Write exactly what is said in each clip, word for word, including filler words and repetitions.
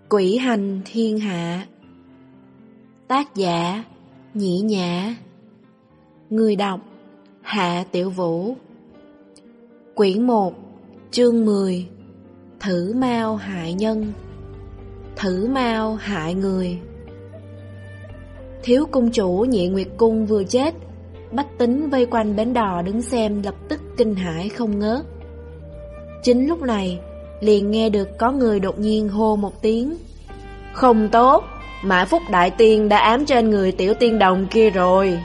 Quỷ hành thiên hạ. Tác giả Nhĩ Nhã. Người đọc Hạ Tiểu Vũ. Quyển một, chương mười. Thử mao hại nhân. Thử mao hại người. Thiếu cung chủ Nhị Nguyệt Cung vừa chết, bách tính vây quanh bến đò đứng xem lập tức kinh hãi không ngớt. Chính lúc này, liền nghe được có người đột nhiên hô một tiếng: "Không tốt, Mã Phúc Đại Tiên đã ám trên người tiểu tiên đồng kia rồi."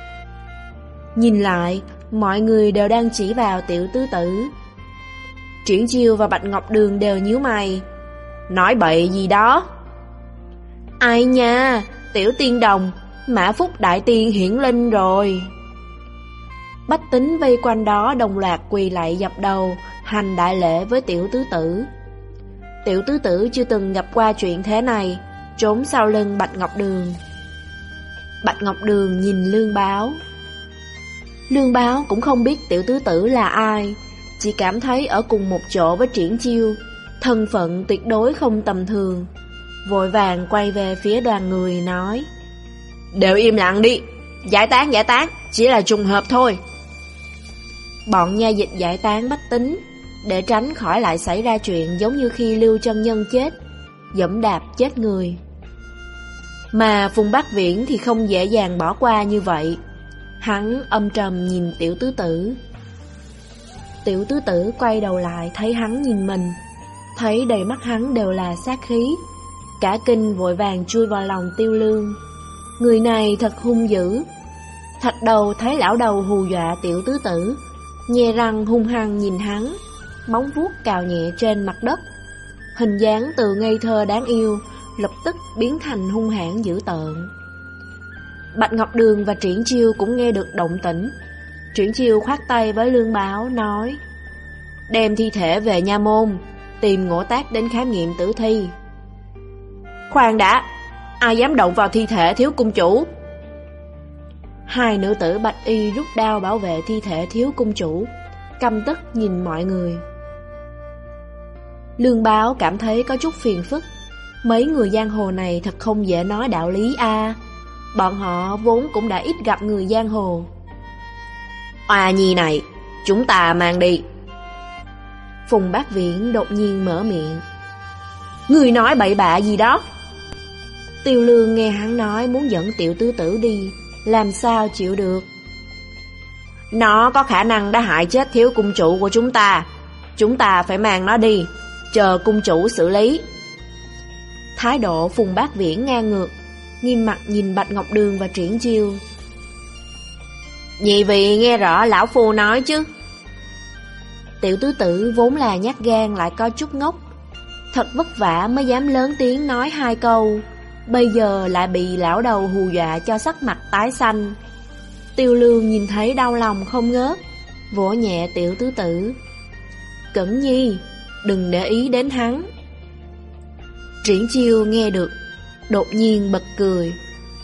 Nhìn lại, mọi người đều đang chỉ vào tiểu tứ tử. Triển Chiêu và Bạch Ngọc Đường đều nhíu mày: "Nói bậy gì đó?" "Ai nha, tiểu tiên đồng, Mã Phúc Đại Tiên hiển linh rồi." Bách tính vây quanh đó đồng loạt quỳ lạy dập đầu, hành đại lễ với tiểu tứ tử. Tiểu tứ tử chưa từng gặp qua chuyện thế này, trốn sau lưng Bạch Ngọc Đường. Bạch Ngọc Đường nhìn Lương Báo. Lương Báo cũng không biết tiểu tứ tử là ai, chỉ cảm thấy ở cùng một chỗ với Triển Chiêu, thân phận tuyệt đối không tầm thường. Vội vàng quay về phía đoàn người nói: "Đều im lặng đi, giải tán giải tán, chỉ là trùng hợp thôi." Bọn nha dịch giải tán bách tính, để tránh khỏi lại xảy ra chuyện giống như khi Lưu Chân Nhân chết, giẫm đạp chết người. Mà Phùng Bác Viễn thì không dễ dàng bỏ qua như vậy. Hắn âm trầm nhìn tiểu tứ tử. Tiểu tứ tử quay đầu lại thấy hắn nhìn mình, thấy đầy mắt hắn đều là sát khí, cả kinh vội vàng chui vào lòng Tiêu Lương. Người này thật hung dữ. Thạch Đầu thấy lão đầu hù dọa tiểu tứ tử, nhe răng hung hăng nhìn hắn, móng vuốt cào nhẹ trên mặt đất. Hình dáng từ ngây thơ đáng yêu lập tức biến thành hung hãn dữ tợn. Bạch Ngọc Đường và Triển Chiêu cũng nghe được động tĩnh. Triển Chiêu khoát tay với Lương Báo nói: "Đem thi thể về nha môn, tìm Ngỗ Tác đến khám nghiệm tử thi." "Khoan đã, ai dám động vào thi thể thiếu cung chủ?" Hai nữ tử bạch y rút đao bảo vệ thi thể thiếu cung chủ, căm tức nhìn mọi người. Lương Báo cảm thấy có chút phiền phức. Mấy người giang hồ này thật không dễ nói đạo lý a. À. Bọn họ vốn cũng đã ít gặp người giang hồ. "Oa nhi này, chúng ta mang đi." Phùng Bác Viễn đột nhiên mở miệng: "Người nói bậy bạ gì đó?" Tiêu Lương nghe hắn nói muốn dẫn tiểu tứ tử đi, làm sao chịu được. "Nó có khả năng đã hại chết thiếu cung chủ của chúng ta, chúng ta phải mang nó đi, chờ cung chủ xử lý." Thái độ Phùng Bác Viễn ngang ngược, nghiêm mặt nhìn Bạch Ngọc Đường và Triển Chiêu. "Nhị vị nghe rõ lão phu nói chứ?" Tiểu tứ tử vốn là nhát gan lại có chút ngốc, thật vất vả mới dám lớn tiếng nói hai câu, bây giờ lại bị lão đầu hù dọa cho sắc mặt tái xanh. Tiêu Lương nhìn thấy đau lòng không ngớt, vỗ nhẹ tiểu tứ tử: "Cẩn nhi, đừng để ý đến hắn." Triển Chiêu nghe được, đột nhiên bật cười.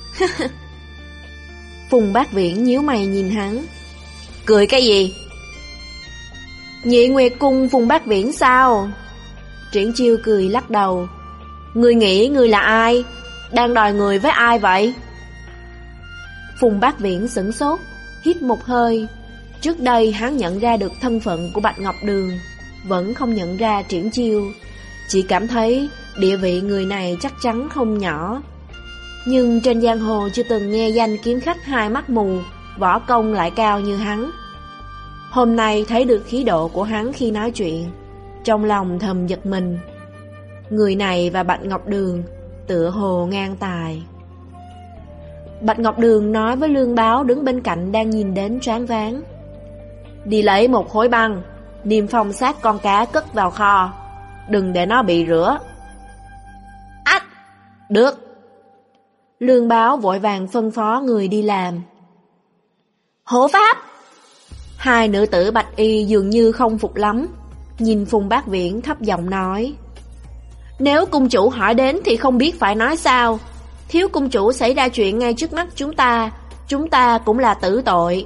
Phùng Bác Viễn nhíu mày nhìn hắn: "Cười cái gì?" "Nhị Nguyệt Cung Phùng Bác Viễn sao?" Triển Chiêu cười lắc đầu: "Ngươi nghĩ ngươi là ai? Đang đòi người với ai vậy?" Phùng Bác Viễn sửng sốt, hít một hơi. Trước đây hắn nhận ra được thân phận của Bạch Ngọc Đường, vẫn không nhận ra Triển Chiêu, chỉ cảm thấy địa vị người này chắc chắn không nhỏ. Nhưng trên giang hồ chưa từng nghe danh kiếm khách hai mắt mù, võ công lại cao như hắn. Hôm nay thấy được khí độ của hắn khi nói chuyện, trong lòng thầm giật mình. Người này và Bạch Ngọc Đường tựa hồ ngang tài. Bạch Ngọc Đường nói với Lương Báo đứng bên cạnh đang nhìn đến choáng váng: "Đi lấy một khối băng, niêm phong xác con cá cất vào kho, đừng để nó bị rửa." "Ách, được." Lương Báo vội vàng phân phó người đi làm. "Hộ pháp!" Hai nữ tử bạch y dường như không phục lắm, nhìn Phùng Bác Viễn thấp giọng nói: "Nếu cung chủ hỏi đến thì không biết phải nói sao. Thiếu cung chủ xảy ra chuyện ngay trước mắt chúng ta, chúng ta cũng là tử tội."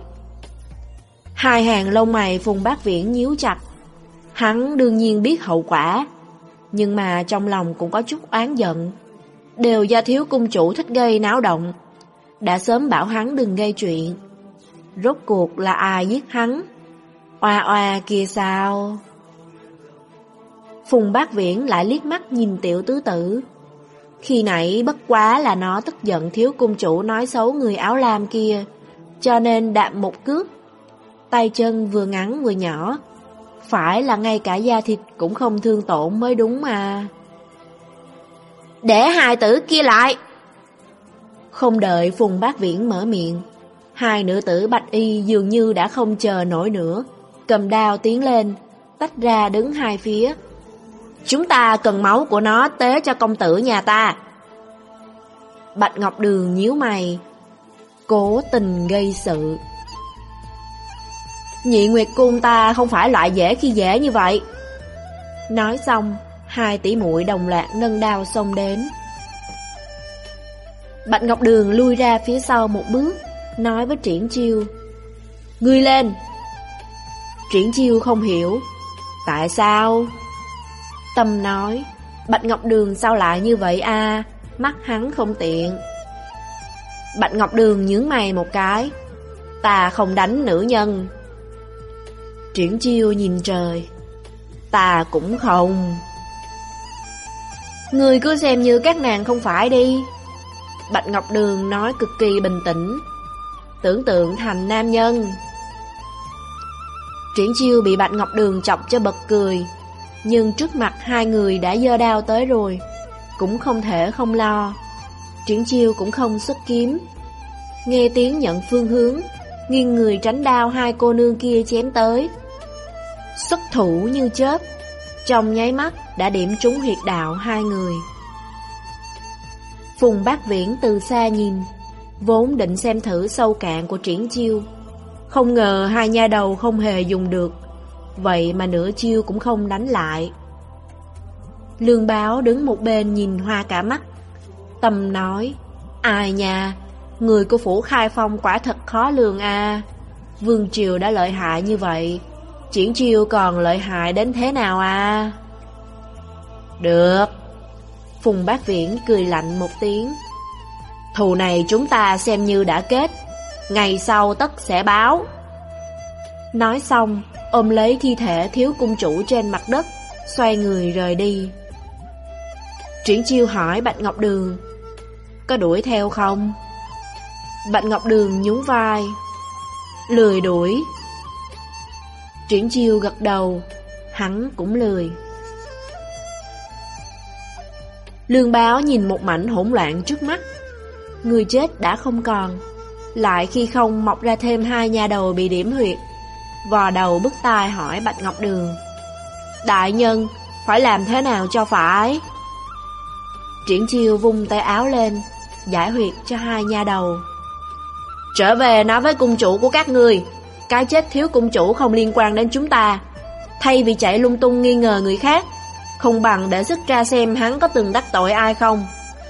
Hai hàng lông mày Phùng Bác Viễn nhíu chặt. Hắn đương nhiên biết hậu quả. nhưng mà trong lòng cũng có chút oán giận. Đều do thiếu cung chủ thích gây náo động, đã sớm bảo hắn đừng gây chuyện. Rốt cuộc là ai giết hắn? Oa oa kia sao? Phùng Bác Viễn lại liếc mắt nhìn Tiểu Tứ Tử. Khi nãy bất quá là nó tức giận thiếu cung chủ nói xấu người áo lam kia, cho nên đạp một cước. Tay chân vừa ngắn vừa nhỏ, phải là ngay cả da thịt cũng không thương tổn mới đúng mà. Để hài tử kia lại! Không đợi Phùng Bác Viễn mở miệng, hai nữ tử bạch y dường như đã không chờ nổi nữa, cầm đao tiến lên, tách ra đứng hai phía. Chúng ta cần máu của nó tế cho công tử nhà ta. Bạch Ngọc Đường nhíu mày, cố tình gây sự. Nhị Nguyệt Cung ta không phải loại dễ khi dễ như vậy. Nói xong, hai tỷ muội đồng loạt nâng đao xông đến. Bạch Ngọc Đường lui ra phía sau một bước, nói với Triển Chiêu, ngươi lên. Triển Chiêu không hiểu, tại sao? Tâm nói, Bạch Ngọc Đường sao lại như vậy a? Mắt hắn không tiện. Bạch Ngọc Đường nhướng mày một cái, ta không đánh nữ nhân. Triển Chiêu nhìn trời, ta cũng không. Người cứ xem như các nàng không phải đi. Bạch Ngọc Đường nói cực kỳ bình tĩnh, tưởng tượng thành nam nhân. Triển Chiêu bị Bạch Ngọc Đường chọc cho bật cười, nhưng trước mặt hai người đã giơ đao tới rồi, cũng không thể không lo. Triển Chiêu cũng không xuất kiếm, nghe tiếng nhận phương hướng, nghiêng người tránh đao hai cô nương kia chém tới. Xuất thủ như chớp, trong nháy mắt đã điểm trúng huyệt đạo hai người. Phùng Bác Viễn từ xa nhìn, vốn định xem thử sâu cạn của Triển Chiêu, không ngờ hai nha đầu không hề dùng được, vậy mà nửa chiêu cũng không đánh lại. Lương Báo đứng một bên nhìn hoa cả mắt, Tâm nói, ai nha, người của phủ Khai Phong quả thật khó lường a. Vương triều đã lợi hại như vậy, Triển Chiêu còn lợi hại đến thế nào a? Được. Phùng Bác Viễn cười lạnh một tiếng, thù này chúng ta xem như đã kết, ngày sau tất sẽ báo. Nói xong, ôm lấy thi thể thiếu cung chủ trên mặt đất, xoay người rời đi. Triển Chiêu hỏi Bạch Ngọc Đường, có đuổi theo không? Bạch Ngọc Đường nhún vai, lười đuổi. Triển Chiêu gật đầu, hắn cũng lười. Lương Báo nhìn một mảnh hỗn loạn trước mắt, người chết đã không còn, lại khi không mọc ra thêm hai nha đầu bị điểm huyệt, vò đầu bứt tai hỏi Bạch Ngọc Đường, đại nhân, phải làm thế nào cho phải? Triển Chiêu vung tay áo lên, giải huyệt cho hai nha đầu. Trở về nói với cung chủ của các ngươi, cái chết thiếu cung chủ không liên quan đến chúng ta. Thay vì chạy lung tung nghi ngờ người khác, không bằng để sức ra xem hắn có từng đắc tội ai không.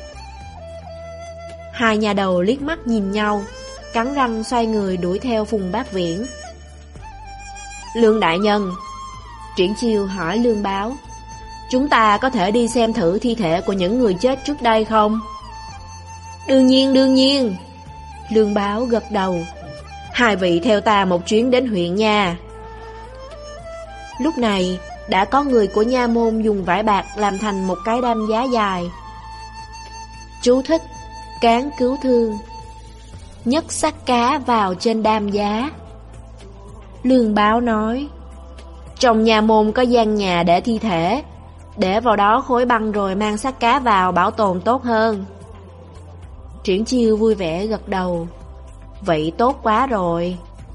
Hai nhà đầu liếc mắt nhìn nhau, cắn răng xoay người đuổi theo Phùng Bác Viễn. Lương đại nhân, Triển Chiêu hỏi Lương Báo, chúng ta có thể đi xem thử thi thể của những người chết trước đây không? Đương nhiên, đương nhiên. Lương Báo gật đầu. Hai vị theo ta một chuyến đến huyện nha. Lúc này, đã có người của nha môn dùng vải bạc làm thành một cái đam giá dài. Chú thích, cán cứu thương. Nhấc xác cá vào trên đam giá. Lương Báo nói, trong nhà môn có gian nhà để thi thể, để vào đó khối băng rồi mang xác cá vào bảo tồn tốt hơn. Triển Chiêu vui vẻ gật đầu, vậy tốt quá rồi.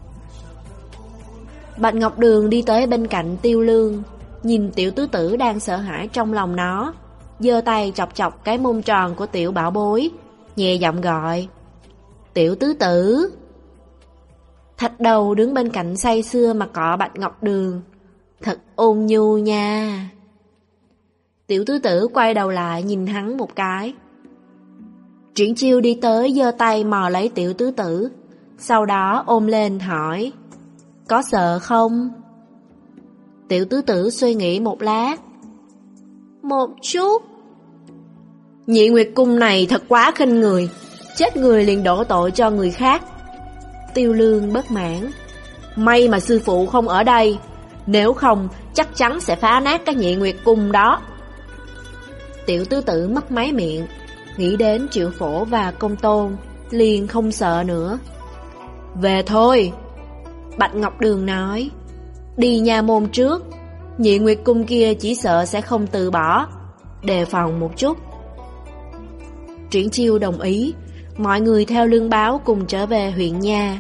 Bạch Ngọc Đường đi tới bên cạnh Tiêu Lương, nhìn tiểu tứ tử đang sợ hãi trong lòng nó, giơ tay chọc chọc cái mông tròn của tiểu bảo bối, nhẹ giọng gọi, tiểu tứ tử. Thạch Đầu đứng bên cạnh say sưa mà cọ Bạch Ngọc Đường, thật ôn nhu nha. Tiểu tứ tử quay đầu lại nhìn hắn một cái. Triển Chiêu đi tới giơ tay mò lấy tiểu tứ tử, sau đó ôm lên hỏi, có sợ không? Tiểu tứ tử suy nghĩ một lát, một chút. Nhị Nguyệt Cung này thật quá khinh người, chết người liền đổ tội cho người khác. Tiêu Lương bất mãn. May mà sư phụ không ở đây, nếu không chắc chắn sẽ phá nát cái Nhị Nguyệt Cung đó. Tiểu tứ tử mất máy miệng, nghĩ đến Triệu Phổ và Công Tôn, liền không sợ nữa. Về thôi, Bạch Ngọc Đường nói. Đi nha môn trước, Nhị Nguyệt Cung kia chỉ sợ sẽ không từ bỏ, đề phòng một chút. Triển Chiêu đồng ý, mọi người theo Lương Báo cùng trở về huyện nha.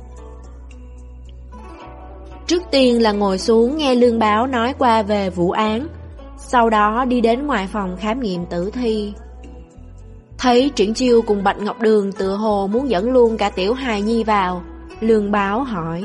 Trước tiên là ngồi xuống nghe Lương Báo nói qua về vụ án, sau đó đi đến ngoài phòng khám nghiệm tử thi. Thấy Triển Chiêu cùng Bạch Ngọc Đường tựa hồ muốn dẫn luôn cả tiểu hài nhi vào, Lương Báo hỏi.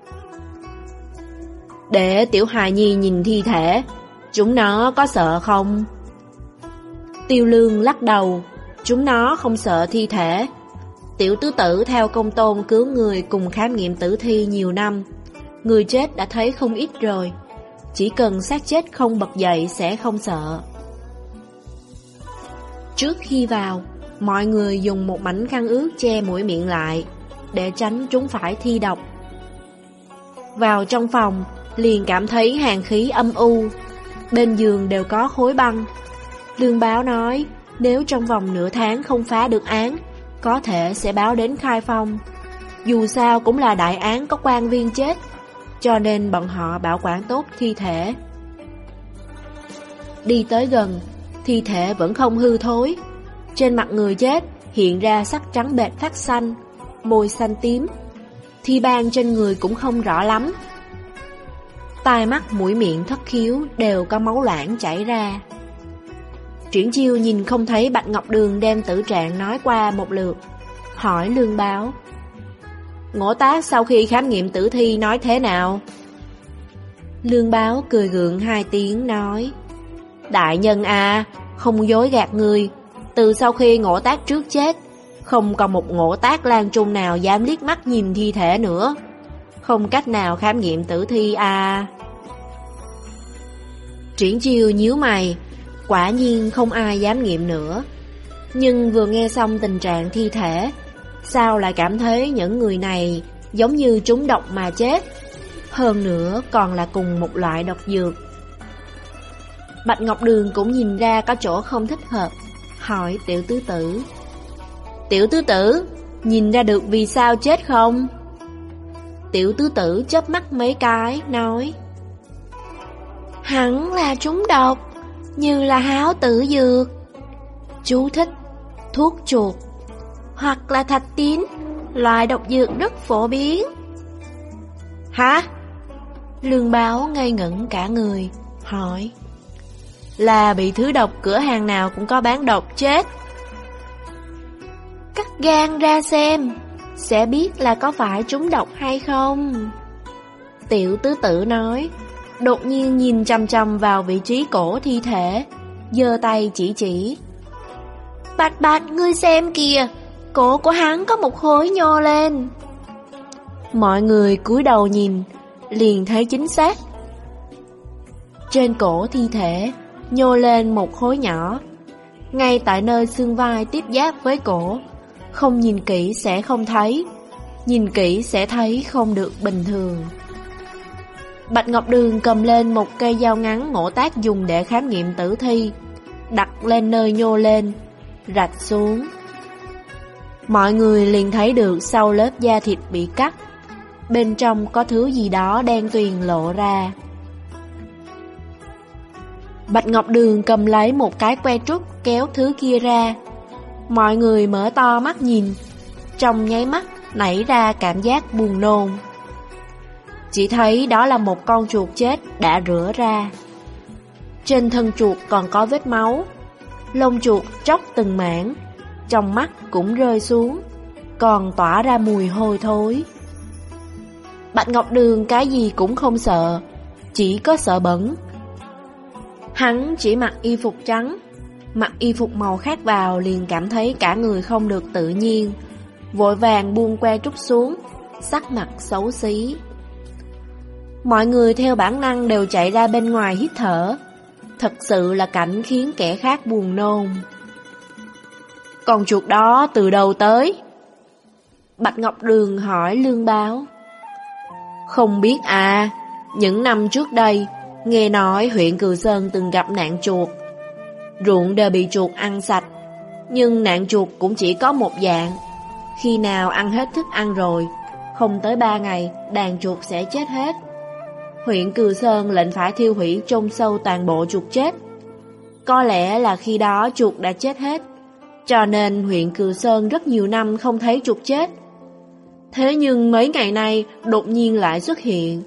Để tiểu hài nhi nhìn thi thể, chúng nó có sợ không? Tiêu Lương lắc đầu, chúng nó không sợ thi thể. Tiểu tứ tử theo Công Tôn cứu người cùng khám nghiệm tử thi nhiều năm, người chết đã thấy không ít rồi, chỉ cần xác chết không bật dậy sẽ không sợ. Trước khi vào, mọi người dùng một mảnh khăn ướt che mũi miệng lại, để tránh chúng phải thi độc. Vào trong phòng, liền cảm thấy hàn khí âm u, bên giường đều có khối băng. Lương Báo nói, nếu trong vòng nửa tháng không phá được án, có thể sẽ báo đến Khai Phong. Dù sao cũng là đại án có quan viên chết, cho nên bọn họ bảo quản tốt thi thể. Đi tới gần, thi thể vẫn không hư thối. Trên mặt người chết hiện ra sắc trắng bệch phát xanh, môi xanh tím. Thi ban trên người cũng không rõ lắm. Tai mắt mũi miệng thất khiếu đều có máu loãng chảy ra. Triển Chiêu nhìn không thấy Bạch Ngọc Đường đem tử trạng nói qua một lượt, hỏi Lương Báo. Ngỗ Tác sau khi khám nghiệm tử thi nói thế nào? Lương Báo cười gượng hai tiếng nói, đại nhân à, không dối gạt người, từ sau khi Ngỗ Tác trước chết, không còn một Ngỗ Tác Lan Trung nào dám liếc mắt nhìn thi thể nữa, không cách nào khám nghiệm tử thi à. Triển Chiêu nhíu mày, quả nhiên không ai dám nghiệm nữa. Nhưng vừa nghe xong tình trạng thi thể, sao lại cảm thấy những người này giống như trúng độc mà chết, hơn nữa còn là cùng một loại độc dược. Bạch Ngọc Đường cũng nhìn ra có chỗ không thích hợp, hỏi tiểu tứ tử. Tiểu tứ tử, nhìn ra được vì sao chết không? Tiểu tứ tử chớp mắt mấy cái, nói, hẳn là trúng độc, như là háo tử dược. Chú thích, thuốc chuột, hoặc là thạch tín, loại độc dược rất phổ biến. Hả? Lương Báo ngây ngẩn cả người, hỏi, là bị thứ độc cửa hàng nào cũng có bán độc chết? Cắt gan ra xem, sẽ biết là có phải trúng độc hay không. Tiểu tứ tử nói, đột nhiên nhìn chăm chăm vào vị trí cổ thi thể, giơ tay chỉ chỉ. Bạch Bạch, ngươi xem kìa, cổ của hắn có một khối nhô lên. Mọi người cúi đầu nhìn, liền thấy chính xác. Trên cổ thi thể nhô lên một khối nhỏ, ngay tại nơi xương vai tiếp giáp với cổ. Không nhìn kỹ sẽ không thấy, nhìn kỹ sẽ thấy không được bình thường. Bạch Ngọc Đường cầm lên một cây dao ngắn Ngỗ Tác dùng để khám nghiệm tử thi, đặt lên nơi nhô lên, rạch xuống. Mọi người liền thấy được sau lớp da thịt bị cắt, bên trong có thứ gì đó đen tuyền lộ ra. Bạch Ngọc Đường cầm lấy một cái que trúc kéo thứ kia ra. Mọi người mở to mắt nhìn, trong nháy mắt nảy ra cảm giác buồn nôn. Chỉ thấy đó là một con chuột chết đã rửa ra. Trên thân chuột còn có vết máu, lông chuột tróc từng mảng, trong mắt cũng rơi xuống, còn tỏa ra mùi hôi thối. Bạch Ngọc Đường cái gì cũng không sợ, chỉ có sợ bẩn. Hắn chỉ mặc y phục trắng, mặc y phục màu khác vào liền cảm thấy cả người không được tự nhiên, vội vàng buông que trúc xuống, sắc mặt xấu xí. Mọi người theo bản năng đều chạy ra bên ngoài hít thở. Thật sự là cảnh khiến kẻ khác buồn nôn. Con chuột đó từ đâu tới? Bạch Ngọc Đường hỏi Lương Báo. Không biết à, những năm trước đây, nghe nói huyện Cừ Sơn từng gặp nạn chuột. Ruộng đều bị chuột ăn sạch, nhưng nạn chuột cũng chỉ có một dạng. Khi nào ăn hết thức ăn rồi, không tới ba ngày, đàn chuột sẽ chết hết. Huyện Cừ Sơn lệnh phải thiêu hủy chôn sâu toàn bộ chuột chết. Có lẽ là khi đó chuột đã chết hết, cho nên huyện Cừ Sơn rất nhiều năm không thấy chuột chết. Thế nhưng mấy ngày nay đột nhiên lại xuất hiện.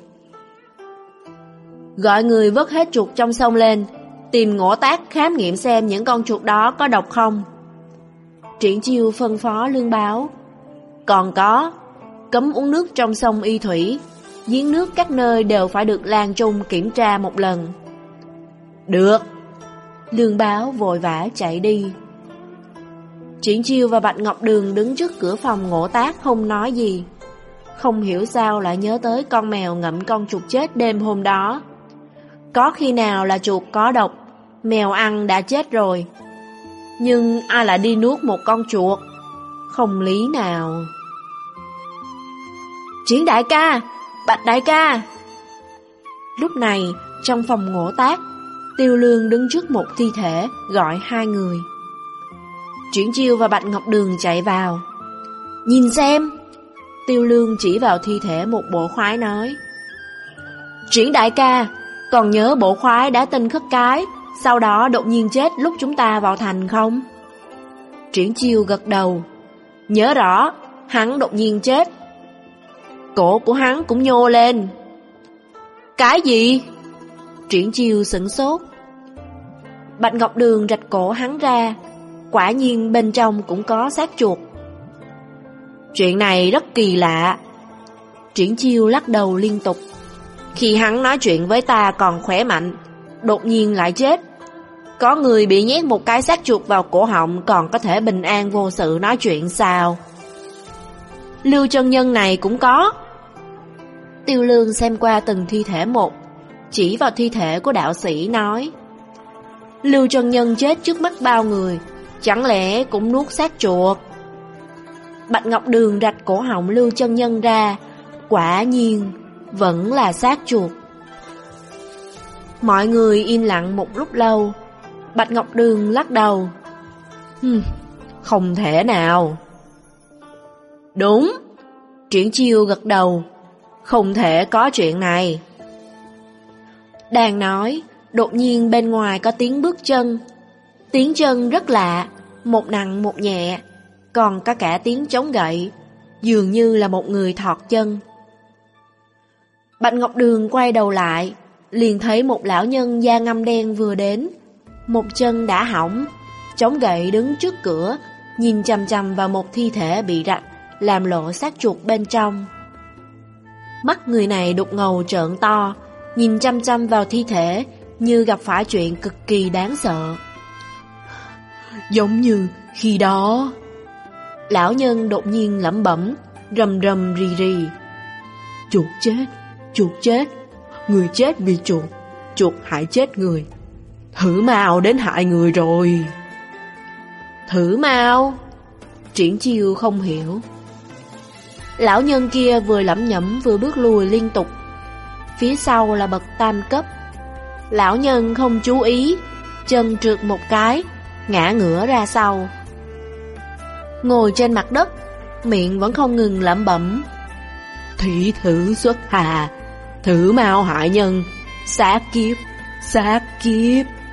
Gọi người vớt hết chuột trong sông lên, tìm Ngỗ Tác khám nghiệm xem những con chuột đó có độc không. Triển Chiêu phân phó Lương Báo. Còn có, cấm uống nước trong sông Y Thủy, giếng nước các nơi đều phải được Lang Trung kiểm tra một lần. Được. Lương Báo vội vã chạy đi. Triển Chiêu và Bạch Ngọc Đường đứng trước cửa phòng Ngỗ Tác không nói gì. Không hiểu sao lại nhớ tới con mèo ngậm con chuột chết đêm hôm đó. Có khi nào là chuột có độc, mèo ăn đã chết rồi. Nhưng ai lại đi nuốt một con chuột? Không lý nào. Triển đại ca, Bạch đại ca. Lúc này, trong phòng Ngỗ Tác, Tiêu Lương đứng trước một thi thể, gọi hai người. Triển Chiêu và Bạch Ngọc Đường chạy vào. Nhìn xem. Tiêu Lương chỉ vào thi thể một bộ khoái nói. Triển đại ca, còn nhớ bộ khoái đã tên Khất Cái, sau đó đột nhiên chết lúc chúng ta vào thành không? Triển Chiêu gật đầu. Nhớ rõ, hắn đột nhiên chết. Cổ của hắn cũng nhô lên. Cái gì? Triển Chiêu sửng sốt. Bạch Ngọc Đường rạch cổ hắn ra, quả nhiên bên trong cũng có xác chuột. Chuyện này rất kỳ lạ. Triển Chiêu lắc đầu liên tục. Khi hắn nói chuyện với ta còn khỏe mạnh, đột nhiên lại chết. Có người bị nhét một cái xác chuột vào cổ họng còn có thể bình an vô sự nói chuyện sao? Lưu chân nhân này cũng có. Tiêu Lương xem qua từng thi thể một, chỉ vào thi thể của đạo sĩ nói. Lưu chân nhân chết trước mắt bao người, chẳng lẽ cũng nuốt xác chuột? Bạch Ngọc Đường rạch cổ họng Lưu chân nhân ra, quả nhiên vẫn là xác chuột. Mọi người im lặng một lúc lâu. Bạch Ngọc Đường lắc đầu. Hừm, không thể nào. Đúng. Triển Chiêu gật đầu. Không thể có chuyện này. Đang nói, đột nhiên bên ngoài có tiếng bước chân. Tiếng chân rất lạ, một nặng một nhẹ, còn có cả tiếng chống gậy, dường như là một người thọt chân. Bạch Ngọc Đường quay đầu lại, liền thấy một lão nhân da ngăm đen vừa đến. Một chân đã hỏng, chống gậy đứng trước cửa, nhìn chằm chằm vào một thi thể bị rạch, làm lộ xác chuột bên trong. Mắt người này đục ngầu trợn to, nhìn chăm chăm vào thi thể, như gặp phải chuyện cực kỳ đáng sợ. Giống như khi đó. Lão nhân đột nhiên lẩm bẩm, rầm rầm rì rì. Chuột chết, chuột chết, người chết vì chuột, chuột hại chết người. Thử Mao đến hại người rồi. Thử Mao? Triển Chiêu không hiểu. Lão nhân kia vừa lẩm nhẩm vừa bước lùi liên tục. Phía sau là bậc tam cấp. Lão nhân không chú ý, chân trượt một cái, ngã ngửa ra sau. Ngồi trên mặt đất, miệng vẫn không ngừng lẩm bẩm. Thủy thử xuất hà, Thử Mao hại nhân, sát kiếp, sát kiếp.